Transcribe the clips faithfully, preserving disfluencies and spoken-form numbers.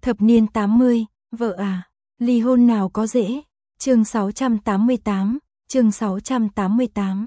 Thập niên tám mươi, vợ à, ly hôn nào có dễ. Chương sáu trăm tám mươi tám, chương sáu trăm tám mươi tám.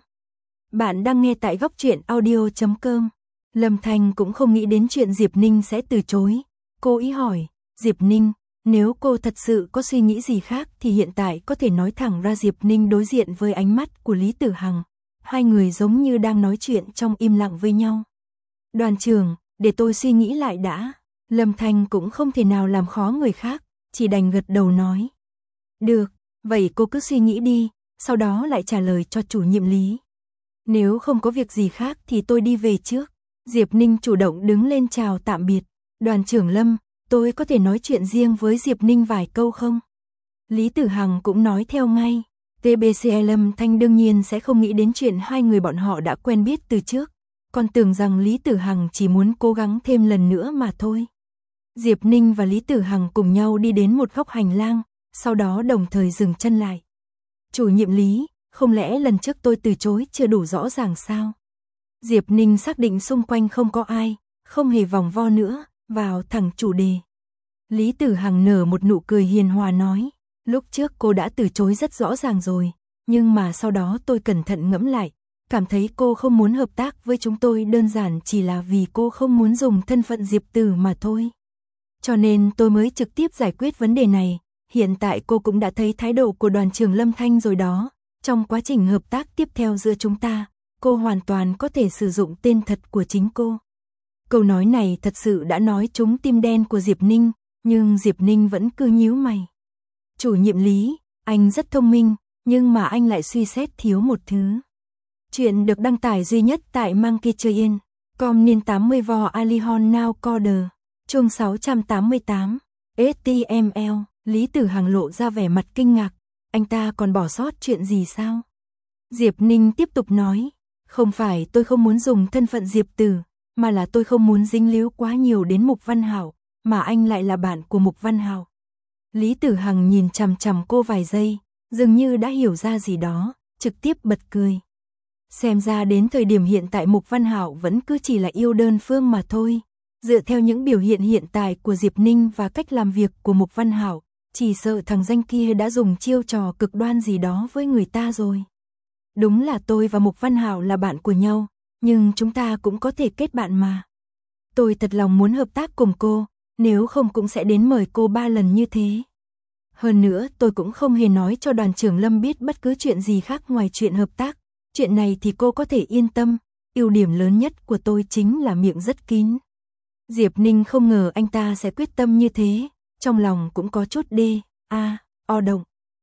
Bạn đang nghe tại góc truyện audio chấm com. Lâm Thanh cũng không nghĩ đến chuyện Diệp Ninh sẽ từ chối. Cô ý hỏi, Diệp Ninh, nếu cô thật sự có suy nghĩ gì khác thì hiện tại có thể nói thẳng ra. Diệp Ninh đối diện với ánh mắt của Lý Tử Hằng. Hai người giống như đang nói chuyện trong im lặng với nhau. Đoàn trưởng, để tôi suy nghĩ lại đã. Lâm Thanh cũng không thể nào làm khó người khác, chỉ đành gật đầu nói. Được, vậy cô cứ suy nghĩ đi, sau đó lại trả lời cho chủ nhiệm Lý. Nếu không có việc gì khác thì tôi đi về trước. Diệp Ninh chủ động đứng lên chào tạm biệt. Đoàn trưởng Lâm, tôi có thể nói chuyện riêng với Diệp Ninh vài câu không? Lý Tử Hằng cũng nói theo ngay. tê bê xê Lâm Thanh đương nhiên sẽ không nghĩ đến chuyện hai người bọn họ đã quen biết từ trước. Còn tưởng rằng Lý Tử Hằng chỉ muốn cố gắng thêm lần nữa mà thôi. Diệp Ninh và Lý Tử Hằng cùng nhau đi đến một góc hành lang, sau đó đồng thời dừng chân lại. Chủ nhiệm Lý, không lẽ lần trước tôi từ chối chưa đủ rõ ràng sao? Diệp Ninh xác định xung quanh không có ai, không hề vòng vo nữa, vào thẳng chủ đề. Lý Tử Hằng nở một nụ cười hiền hòa nói, lúc trước cô đã từ chối rất rõ ràng rồi, nhưng mà sau đó tôi cẩn thận ngẫm lại, cảm thấy cô không muốn hợp tác với chúng tôi đơn giản chỉ là vì cô không muốn dùng thân phận Diệp Tử mà thôi. Cho nên tôi mới trực tiếp giải quyết vấn đề này, hiện tại cô cũng đã thấy thái độ của đoàn trưởng Lâm Thanh rồi đó, trong quá trình hợp tác tiếp theo giữa chúng ta, cô hoàn toàn có thể sử dụng tên thật của chính cô. Câu nói này thật sự đã nói trúng tim đen của Diệp Ninh, nhưng Diệp Ninh vẫn cứ nhíu mày. Chủ nhiệm Lý, anh rất thông minh, nhưng mà anh lại suy xét thiếu một thứ. Chuyện được đăng tải duy nhất tại Monkey Chơi chấm com niên tám mươi vò Alihon Now Coder. Chương sáu trăm tám mươi tám, ếch ti em lờ, Lý Tử Hằng lộ ra vẻ mặt kinh ngạc, anh ta còn bỏ sót chuyện gì sao? Diệp Ninh tiếp tục nói, không phải tôi không muốn dùng thân phận Diệp Tử, mà là tôi không muốn dính líu quá nhiều đến Mục Văn Hạo, mà anh lại là bạn của Mục Văn Hạo. Lý Tử Hằng nhìn chằm chằm cô vài giây, dường như đã hiểu ra gì đó, trực tiếp bật cười. Xem ra đến thời điểm hiện tại Mục Văn Hạo vẫn cứ chỉ là yêu đơn phương mà thôi. Dựa theo những biểu hiện hiện tại của Diệp Ninh và cách làm việc của Mục Văn Hạo, chỉ sợ thằng danh kia đã dùng chiêu trò cực đoan gì đó với người ta rồi. Đúng là tôi và Mục Văn Hạo là bạn của nhau, nhưng chúng ta cũng có thể kết bạn mà. Tôi thật lòng muốn hợp tác cùng cô, nếu không cũng sẽ đến mời cô ba lần như thế. Hơn nữa tôi cũng không hề nói cho đoàn trưởng Lâm biết bất cứ chuyện gì khác ngoài chuyện hợp tác. Chuyện này thì cô có thể yên tâm, ưu điểm lớn nhất của tôi chính là miệng rất kín. Diệp Ninh không ngờ anh ta sẽ quyết tâm như thế, trong lòng cũng có chút đê, a, o động.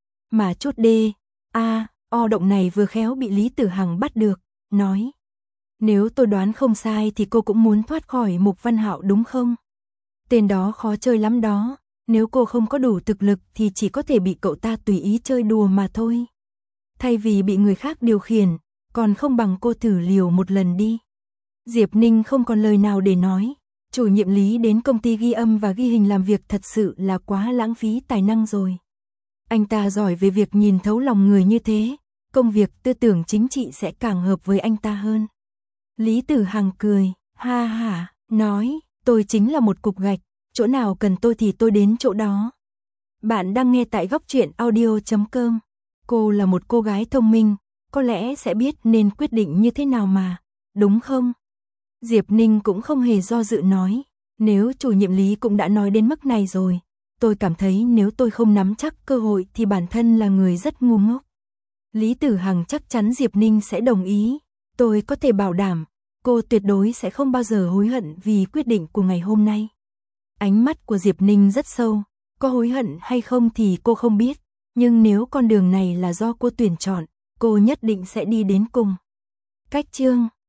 Mà chút đê, a, o động này vừa khéo bị Lý Tử Hằng bắt được, nói. Nếu tôi đoán không sai thì cô cũng muốn thoát khỏi Mục Văn Hạo đúng không? Tên đó khó chơi lắm đó, nếu cô không có đủ thực lực thì chỉ có thể bị cậu ta tùy ý chơi đùa mà thôi. Thay vì bị người khác điều khiển, còn không bằng cô thử liều một lần đi. Diệp Ninh không còn lời nào để nói. Chủ nhiệm Lý đến công ty ghi âm và ghi hình làm việc thật sự là quá lãng phí tài năng rồi. Anh ta giỏi về việc nhìn thấu lòng người như thế, công việc tư tưởng chính trị sẽ càng hợp với anh ta hơn. Lý Tử Hằng cười, ha ha, nói, tôi chính là một cục gạch, chỗ nào cần tôi thì tôi đến chỗ đó. Bạn đang nghe tại góc truyện audio chấm com. Cô là một cô gái thông minh, có lẽ sẽ biết nên quyết định như thế nào mà, đúng không? Diệp Ninh cũng không hề do dự nói, nếu chủ nhiệm Lý cũng đã nói đến mức này rồi, tôi cảm thấy nếu tôi không nắm chắc cơ hội thì bản thân là người rất ngu ngốc. Lý Tử Hằng chắc chắn Diệp Ninh sẽ đồng ý, tôi có thể bảo đảm, cô tuyệt đối sẽ không bao giờ hối hận vì quyết định của ngày hôm nay. Ánh mắt của Diệp Ninh rất sâu, có hối hận hay không thì cô không biết, nhưng nếu con đường này là do cô tuyển chọn, cô nhất định sẽ đi đến cùng. Cách chương